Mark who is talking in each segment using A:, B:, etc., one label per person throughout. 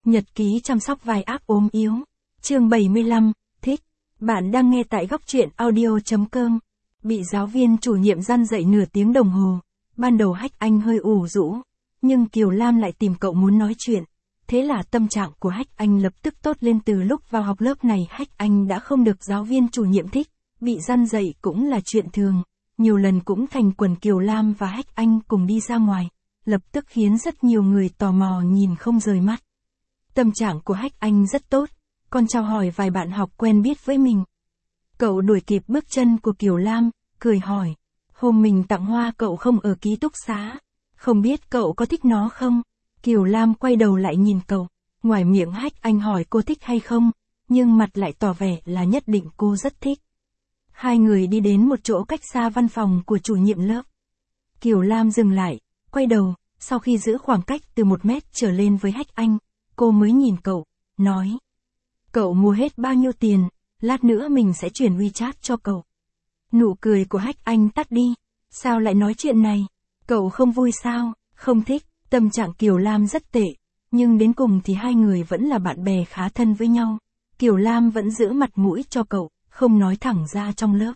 A: Nhật ký chăm sóc vai ác ốm yếu. Chương 75, thích. Bạn đang nghe tại góc truyện audio.com. Bị giáo viên chủ nhiệm răn dạy nửa tiếng đồng hồ. Ban đầu Hách Anh hơi ủ rũ. Nhưng Kiều Lam lại tìm cậu muốn nói chuyện. Thế là tâm trạng của Hách Anh lập tức tốt lên. Từ lúc vào học lớp này Hách Anh đã không được giáo viên chủ nhiệm thích. Bị răn dạy cũng là chuyện thường. Nhiều lần cũng thành quần Kiều Lam và Hách Anh cùng đi ra ngoài. Lập tức khiến rất nhiều người tò mò nhìn không rời mắt. Tâm trạng của Hách Anh rất tốt, còn chào hỏi vài bạn học quen biết với mình. Cậu đuổi kịp bước chân của Kiều Lam, cười hỏi. Hôm mình tặng hoa cậu không ở ký túc xá. Không biết cậu có thích nó không? Kiều Lam quay đầu lại nhìn cậu. Ngoài miệng Hách Anh hỏi cô thích hay không, nhưng mặt lại tỏ vẻ là nhất định cô rất thích. Hai người đi đến một chỗ cách xa văn phòng của chủ nhiệm lớp. Kiều Lam dừng lại, quay đầu, sau khi giữ khoảng cách từ 1 mét trở lên với Hách Anh, cô mới nhìn cậu, nói. Cậu mua hết bao nhiêu tiền, lát nữa mình sẽ chuyển WeChat cho cậu. Nụ cười của Hách Anh tắt đi. Sao lại nói chuyện này? Cậu không vui sao? Không thích. Tâm trạng Kiều Lam rất tệ, nhưng đến cùng thì hai người vẫn là bạn bè khá thân với nhau. Kiều Lam vẫn giữ mặt mũi cho cậu, không nói thẳng ra trong lớp.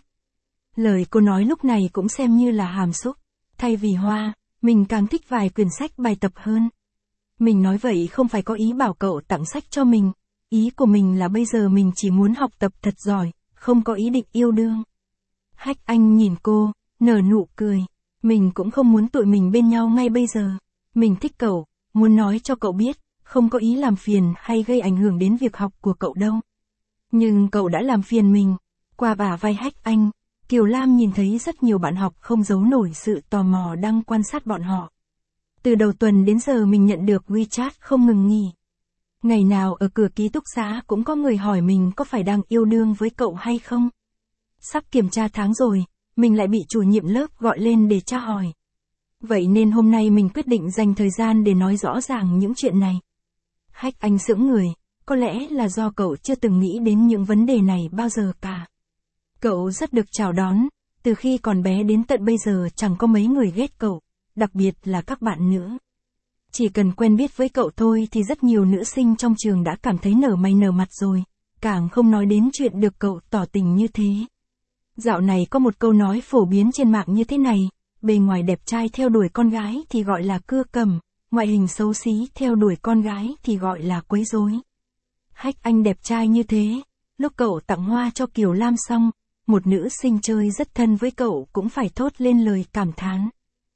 A: Lời cô nói lúc này cũng xem như là hàm xúc. Thay vì hoa, mình càng thích vài quyển sách bài tập hơn. Mình nói vậy không phải có ý bảo cậu tặng sách cho mình. Ý của mình là bây giờ mình chỉ muốn học tập thật giỏi, không có ý định yêu đương. Hách Anh nhìn cô, nở nụ cười. Mình cũng không muốn tụi mình bên nhau ngay bây giờ. Mình thích cậu, muốn nói cho cậu biết, không có ý làm phiền hay gây ảnh hưởng đến việc học của cậu đâu. Nhưng cậu đã làm phiền mình. Qua bả vai Hách Anh, Kiều Lam nhìn thấy rất nhiều bạn học không giấu nổi sự tò mò đang quan sát bọn họ. Từ đầu tuần đến giờ mình nhận được WeChat không ngừng nghỉ. Ngày nào ở cửa ký túc xá cũng có người hỏi mình có phải đang yêu đương với cậu hay không. Sắp kiểm tra tháng rồi, mình lại bị chủ nhiệm lớp gọi lên để tra hỏi. Vậy nên hôm nay mình quyết định dành thời gian để nói rõ ràng những chuyện này. Hách Anh sững người, có lẽ là do cậu chưa từng nghĩ đến những vấn đề này bao giờ cả. Cậu rất được chào đón, từ khi còn bé đến tận bây giờ chẳng có mấy người ghét cậu, đặc biệt là các bạn nữ. Chỉ cần quen biết với cậu thôi thì rất nhiều nữ sinh trong trường đã cảm thấy nở mày nở mặt rồi, càng không nói đến chuyện được cậu tỏ tình như thế. Dạo này có một câu nói phổ biến trên mạng như thế này, bề ngoài đẹp trai theo đuổi con gái thì gọi là cưa cầm, ngoại hình xấu xí theo đuổi con gái thì gọi là quấy rối. Hách Anh đẹp trai như thế, lúc cậu tặng hoa cho Kiều Lam xong, một nữ sinh chơi rất thân với cậu cũng phải thốt lên lời cảm thán.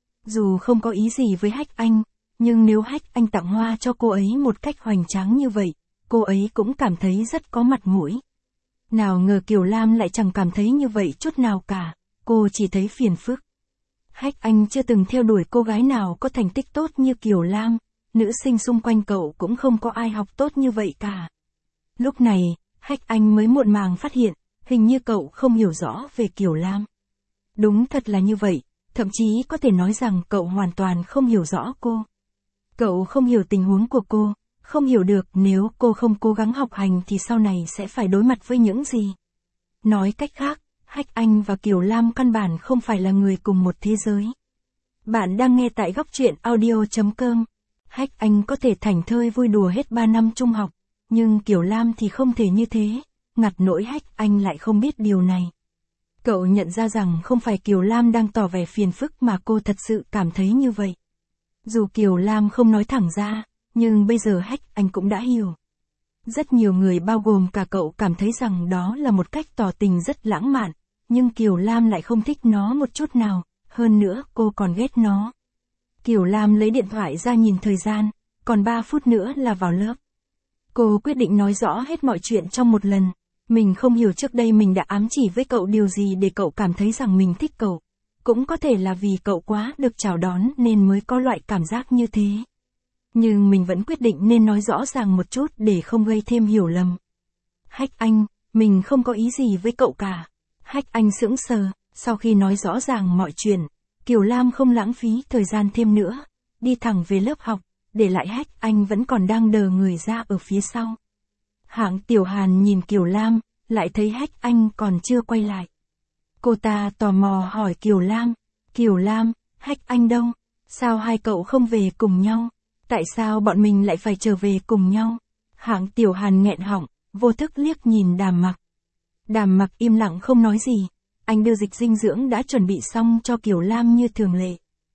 A: Dù không có ý gì với Hách Anh, nhưng nếu Hách Anh tặng hoa cho cô ấy một cách hoành tráng như vậy, cô ấy cũng cảm thấy rất có mặt mũi. Nào ngờ Kiều Lam lại chẳng cảm thấy như vậy chút nào cả, cô chỉ thấy phiền phức. Hách Anh chưa từng theo đuổi cô gái nào có thành tích tốt như Kiều Lam, nữ sinh xung quanh cậu cũng không có ai học tốt như vậy cả. Lúc này, Hách Anh mới muộn màng phát hiện, hình như cậu không hiểu rõ về Kiều Lam. Đúng thật là như vậy, thậm chí có thể nói rằng cậu hoàn toàn không hiểu rõ cô. Cậu không hiểu tình huống của cô, không hiểu được nếu cô không cố gắng học hành thì sau này sẽ phải đối mặt với những gì. Nói cách khác, Hách Anh và Kiều Lam căn bản không phải là người cùng một thế giới. Bạn đang nghe tại góc truyện audio.com. Hách Anh có thể thảnh thơi vui đùa hết 3 năm trung học, nhưng Kiều Lam thì không thể như thế, ngặt nỗi Hách Anh lại không biết điều này. Cậu nhận ra rằng không phải Kiều Lam đang tỏ vẻ phiền phức mà cô thật sự cảm thấy như vậy. Dù Kiều Lam không nói thẳng ra, nhưng bây giờ Hách Anh cũng đã hiểu. Rất nhiều người bao gồm cả cậu cảm thấy rằng đó là một cách tỏ tình rất lãng mạn, nhưng Kiều Lam lại không thích nó một chút nào, hơn nữa cô còn ghét nó. Kiều Lam lấy điện thoại ra nhìn thời gian, còn 3 phút nữa là vào lớp. Cô quyết định nói rõ hết mọi chuyện trong một lần. Mình không hiểu trước đây mình đã ám chỉ với cậu điều gì để cậu cảm thấy rằng mình thích cậu. Cũng có thể là vì cậu quá được chào đón nên mới có loại cảm giác như thế. Nhưng mình vẫn quyết định nên nói rõ ràng một chút để không gây thêm hiểu lầm. Hách Anh, mình không có ý gì với cậu cả. Hách Anh sững sờ, sau khi nói rõ ràng mọi chuyện, Kiều Lam không lãng phí thời gian thêm nữa, đi thẳng về lớp học, để lại Hách Anh vẫn còn đang đờ người ra ở phía sau. Hạng Tiểu Hàn nhìn Kiều Lam, lại thấy Hách Anh còn chưa quay lại. Cô ta tò mò hỏi Kiều Lam, Hách Anh đâu? Sao hai cậu không về cùng nhau? Tại sao bọn mình lại phải trở về cùng nhau? Hạng Tiểu Hàn nghẹn họng, vô thức liếc nhìn Đàm Mặc. Đàm Mặc im lặng không nói gì, anh đưa dịch dinh dưỡng đã chuẩn bị xong cho Kiều Lam như thường lệ.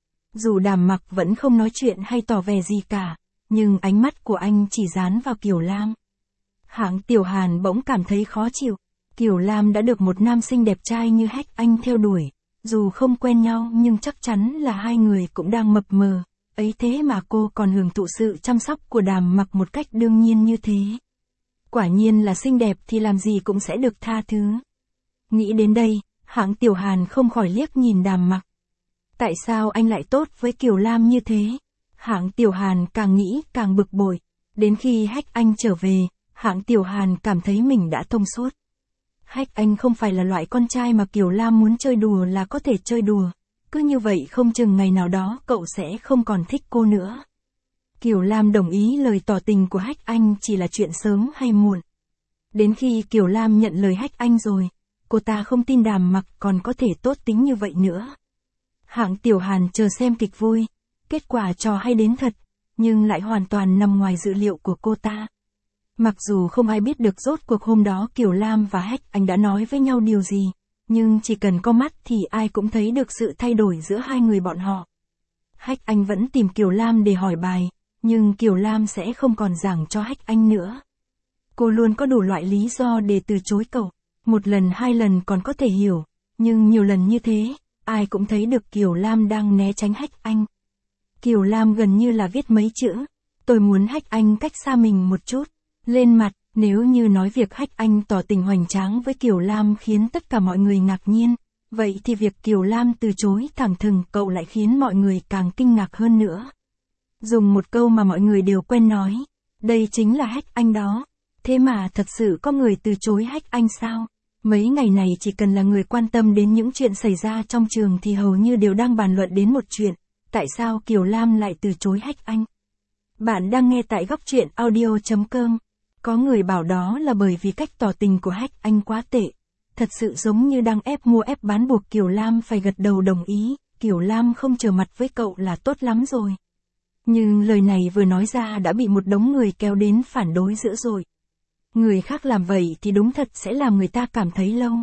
A: Dù Đàm Mặc vẫn không nói chuyện hay tỏ vẻ gì cả, nhưng ánh mắt của anh chỉ dán vào Kiều Lam. Hạng Tiểu Hàn bỗng cảm thấy khó chịu. Kiều Lam đã được một nam sinh đẹp trai như Hách Anh theo đuổi, dù không quen nhau nhưng chắc chắn là hai người cũng đang mập mờ, ấy thế mà cô còn hưởng thụ sự chăm sóc của Đàm Mặc một cách đương nhiên như thế. Quả nhiên là xinh đẹp thì làm gì cũng sẽ được tha thứ. Nghĩ đến đây, Hạng Tiểu Hàn không khỏi liếc nhìn Đàm Mặc. Tại sao anh lại tốt với Kiều Lam như thế? Hạng Tiểu Hàn càng nghĩ càng bực bội. Đến khi Hách Anh trở về, Hạng Tiểu Hàn cảm thấy mình đã thông suốt. Hách Anh không phải là loại con trai mà Kiều Lam muốn chơi đùa là có thể chơi đùa. Cứ như vậy không chừng ngày nào đó cậu sẽ không còn thích cô nữa. Kiều Lam đồng ý lời tỏ tình của Hách Anh chỉ là chuyện sớm hay muộn. Đến khi Kiều Lam nhận lời Hách Anh rồi, cô ta không tin Đàm Mặc còn có thể tốt tính như vậy nữa. Hạng Tiểu Hàn chờ xem kịch vui, kết quả trò hay đến thật, nhưng lại hoàn toàn nằm ngoài dự liệu của cô ta. Mặc dù không ai biết được rốt cuộc hôm đó Kiều Lam và Hách Anh đã nói với nhau điều gì, nhưng chỉ cần có mắt thì ai cũng thấy được sự thay đổi giữa hai người bọn họ. Hách Anh vẫn tìm Kiều Lam để hỏi bài, nhưng Kiều Lam sẽ không còn giảng cho Hách Anh nữa. Cô luôn có đủ loại lý do để từ chối cậu, một lần hai lần còn có thể hiểu, nhưng nhiều lần như thế, ai cũng thấy được Kiều Lam đang né tránh Hách Anh. Kiều Lam gần như là viết mấy chữ, tôi muốn Hách Anh cách xa mình một chút, lên mặt. Nếu như nói việc Hách Anh tỏ tình hoành tráng với Kiều Lam khiến tất cả mọi người ngạc nhiên, vậy thì việc Kiều Lam từ chối thẳng thừng cậu lại khiến mọi người càng kinh ngạc hơn nữa. Dùng một câu mà mọi người đều quen nói, đây chính là Hách Anh đó. Thế mà thật sự có người từ chối Hách Anh sao? Mấy ngày này chỉ cần là người quan tâm đến những chuyện xảy ra trong trường thì hầu như đều đang bàn luận đến một chuyện, tại sao Kiều Lam lại từ chối Hách Anh? Bạn đang nghe tại Góc Truyện Audio.com. Có người bảo đó là bởi vì cách tỏ tình của Hách Anh quá tệ. Thật sự giống như đang ép mua ép bán buộc Kiều Lam phải gật đầu đồng ý, Kiều Lam không trở mặt với cậu là tốt lắm rồi. Nhưng lời này vừa nói ra đã bị một đống người kéo đến phản đối dữ dội. Người khác làm vậy thì đúng thật sẽ làm người ta cảm thấy lâu.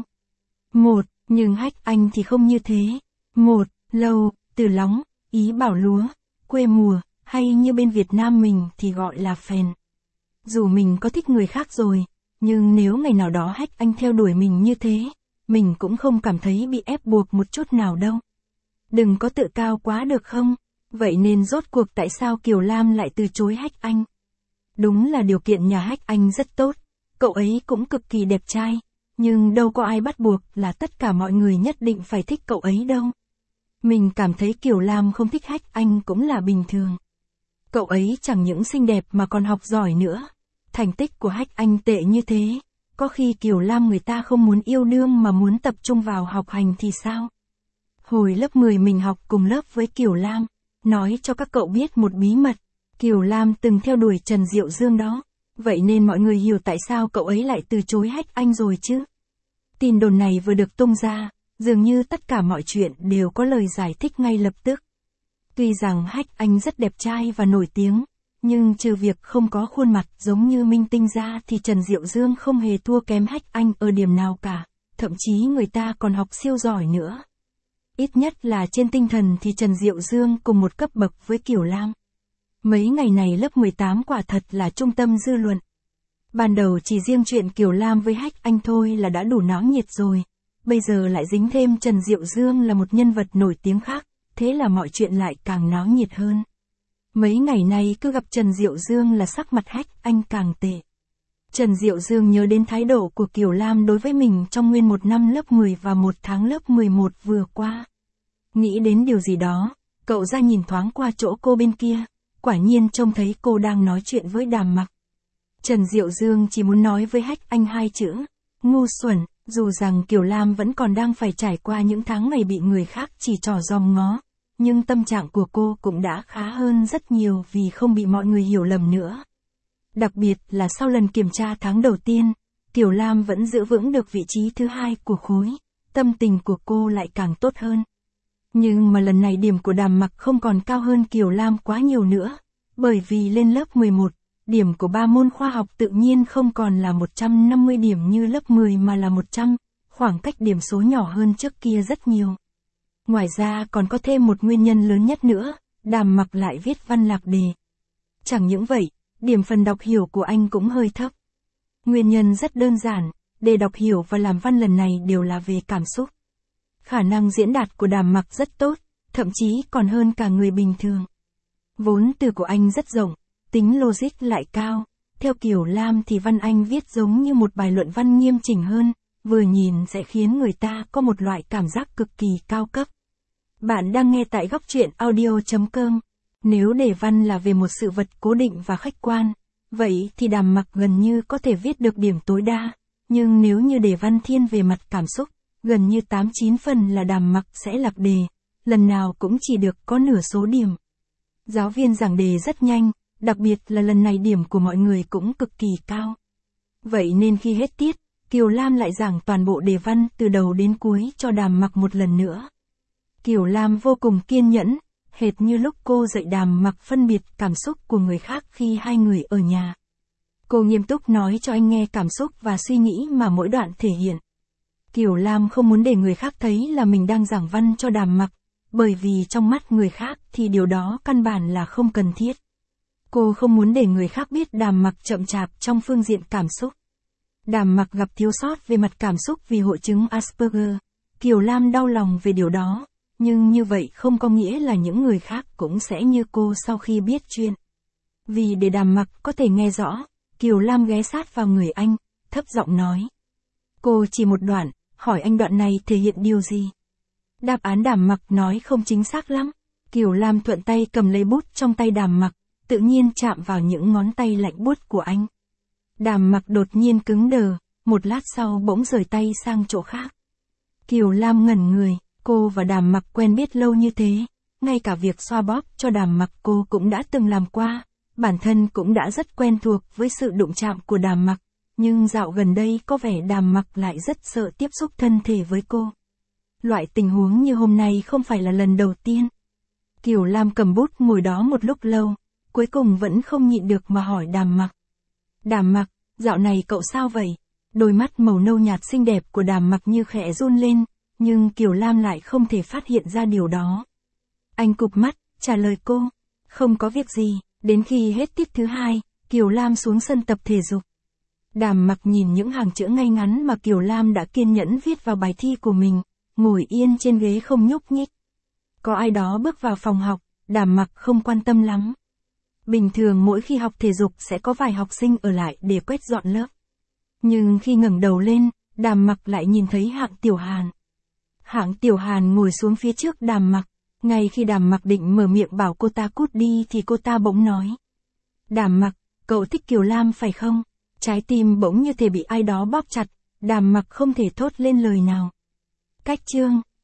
A: Nhưng Hách Anh thì không như thế. Lâu, từ lóng, ý bảo lúa, quê mùa, hay như bên Việt Nam mình thì gọi là phèn. Dù mình có thích người khác rồi, nhưng nếu ngày nào đó Hách Anh theo đuổi mình như thế, mình cũng không cảm thấy bị ép buộc một chút nào đâu. Đừng có tự cao quá được không? Vậy nên rốt cuộc tại sao Kiều Lam lại từ chối Hách Anh? Đúng là điều kiện nhà Hách Anh rất tốt, cậu ấy cũng cực kỳ đẹp trai, nhưng đâu có ai bắt buộc là tất cả mọi người nhất định phải thích cậu ấy đâu. Mình cảm thấy Kiều Lam không thích Hách Anh cũng là bình thường. Cậu ấy chẳng những xinh đẹp mà còn học giỏi nữa. Thành tích của Hách Anh tệ như thế, có khi Kiều Lam người ta không muốn yêu đương mà muốn tập trung vào học hành thì sao? Hồi lớp 10 mình học cùng lớp với Kiều Lam, nói cho các cậu biết một bí mật, Kiều Lam từng theo đuổi Trần Diệu Dương đó, vậy nên mọi người hiểu tại sao cậu ấy lại từ chối Hách Anh rồi chứ. Tin đồn này vừa được tung ra, dường như tất cả mọi chuyện đều có lời giải thích ngay lập tức. Tuy rằng Hách Anh rất đẹp trai và nổi tiếng, nhưng trừ việc không có khuôn mặt giống như minh tinh ra thì Trần Diệu Dương không hề thua kém Hách Anh ở điểm nào cả, thậm chí người ta còn học siêu giỏi nữa. Ít nhất là trên tinh thần thì Trần Diệu Dương cùng một cấp bậc với Kiều Lam. Mấy ngày này lớp 18 quả thật là trung tâm dư luận. Ban đầu chỉ riêng chuyện Kiều Lam với Hách Anh thôi là đã đủ náo nhiệt rồi, bây giờ lại dính thêm Trần Diệu Dương là một nhân vật nổi tiếng khác, thế là mọi chuyện lại càng náo nhiệt hơn. Mấy ngày nay cứ gặp Trần Diệu Dương là sắc mặt Hách Anh càng tệ. Trần Diệu Dương nhớ đến thái độ của Kiều Lam đối với mình trong nguyên một năm lớp 10 và một tháng lớp 11 vừa qua. Nghĩ đến điều gì đó, cậu ra nhìn thoáng qua chỗ cô bên kia, quả nhiên trông thấy cô đang nói chuyện với Đàm Mặc. Trần Diệu Dương chỉ muốn nói với Hách Anh hai chữ, ngu xuẩn, dù rằng Kiều Lam vẫn còn đang phải trải qua những tháng ngày bị người khác chỉ trỏ dòm ngó, nhưng tâm trạng của cô cũng đã khá hơn rất nhiều vì không bị mọi người hiểu lầm nữa. Đặc biệt là sau lần kiểm tra tháng đầu tiên, Kiều Lam vẫn giữ vững được vị trí thứ 2 của khối, tâm tình của cô lại càng tốt hơn. Nhưng mà lần này điểm của Đàm Mặc không còn cao hơn Kiều Lam quá nhiều nữa, bởi vì lên lớp 11, điểm của 3 môn khoa học tự nhiên không còn là 150 điểm như lớp 10 mà là 100, khoảng cách điểm số nhỏ hơn trước kia rất nhiều. Ngoài ra còn có thêm một nguyên nhân lớn nhất nữa, Đàm Mặc lại viết văn lạc đề. Chẳng những vậy, điểm phần đọc hiểu của anh cũng hơi thấp. Nguyên nhân rất đơn giản, đề đọc hiểu và làm văn lần này đều là về cảm xúc. Khả năng diễn đạt của Đàm Mặc rất tốt, thậm chí còn hơn cả người bình thường. Vốn từ của anh rất rộng, tính logic lại cao. Theo Kiều Lam thì văn anh viết giống như một bài luận văn nghiêm chỉnh hơn, vừa nhìn sẽ khiến người ta có một loại cảm giác cực kỳ cao cấp. Bạn đang nghe tại góc truyện audio.com. Nếu đề văn là về một sự vật cố định và khách quan, vậy thì Đàm Mặc gần như có thể viết được điểm tối đa, nhưng nếu như đề văn thiên về mặt cảm xúc, gần như 8-9 phần là Đàm Mặc sẽ lạc đề, lần nào cũng chỉ được có nửa số điểm. Giáo viên giảng đề rất nhanh, đặc biệt là lần này điểm của mọi người cũng cực kỳ cao. Vậy nên khi hết tiết, Kiều Lam lại giảng toàn bộ đề văn từ đầu đến cuối cho Đàm Mặc một lần nữa. Kiều Lam vô cùng kiên nhẫn, hệt như lúc cô dạy Đàm Mặc phân biệt cảm xúc của người khác khi hai người ở nhà. Cô nghiêm túc nói cho anh nghe cảm xúc và suy nghĩ mà mỗi đoạn thể hiện. Kiều Lam không muốn để người khác thấy là mình đang giảng văn cho Đàm Mặc, bởi vì trong mắt người khác thì điều đó căn bản là không cần thiết. Cô không muốn để người khác biết Đàm Mặc chậm chạp trong phương diện cảm xúc. Đàm Mặc gặp thiếu sót về mặt cảm xúc vì hội chứng Asperger. Kiều Lam đau lòng về điều đó, nhưng như vậy không có nghĩa là những người khác cũng sẽ như cô sau khi biết chuyện. Vì để Đàm Mặc có thể nghe rõ, Kiều Lam ghé sát vào người anh, thấp giọng nói. Cô chỉ một đoạn, hỏi anh đoạn này thể hiện điều gì? Đáp án Đàm Mặc nói không chính xác lắm. Kiều Lam thuận tay cầm lấy bút trong tay Đàm Mặc, tự nhiên chạm vào những ngón tay lạnh buốt của anh. Đàm Mặc đột nhiên cứng đờ, một lát sau bỗng rời tay sang chỗ khác. Kiều Lam ngẩn người, cô và Đàm Mặc quen biết lâu như thế, ngay cả việc xoa bóp cho Đàm Mặc cô cũng đã từng làm qua, bản thân cũng đã rất quen thuộc với sự đụng chạm của Đàm Mặc, nhưng dạo gần đây có vẻ Đàm Mặc lại rất sợ tiếp xúc thân thể với cô. Loại tình huống như hôm nay không phải là lần đầu tiên. Kiều Lam cầm bút ngồi đó một lúc lâu, cuối cùng vẫn không nhịn được mà hỏi Đàm Mặc. Đàm Mặc, dạo này cậu sao vậy? Đôi mắt màu nâu nhạt xinh đẹp của Đàm Mặc như khẽ run lên, nhưng Kiều Lam lại không thể phát hiện ra điều đó. Anh cụp mắt, trả lời cô. Không có việc gì, đến khi hết tiết thứ 2, Kiều Lam xuống sân tập thể dục. Đàm Mặc nhìn những hàng chữ ngay ngắn mà Kiều Lam đã kiên nhẫn viết vào bài thi của mình, ngồi yên trên ghế không nhúc nhích. Có ai đó bước vào phòng học, Đàm Mặc không quan tâm lắm. Bình thường mỗi khi học thể dục sẽ có vài học sinh ở lại để quét dọn lớp. Nhưng khi ngẩng đầu lên, Đàm Mặc lại nhìn thấy Hạng Tiểu Hàn. Hạng Tiểu Hàn ngồi xuống phía trước Đàm Mặc, ngay khi Đàm Mặc định mở miệng bảo cô ta cút đi thì cô ta bỗng nói. Đàm Mặc, cậu thích Kiều Lam phải không? Trái tim bỗng như thể bị ai đó bóp chặt, Đàm Mặc không thể thốt lên lời nào. Cách chương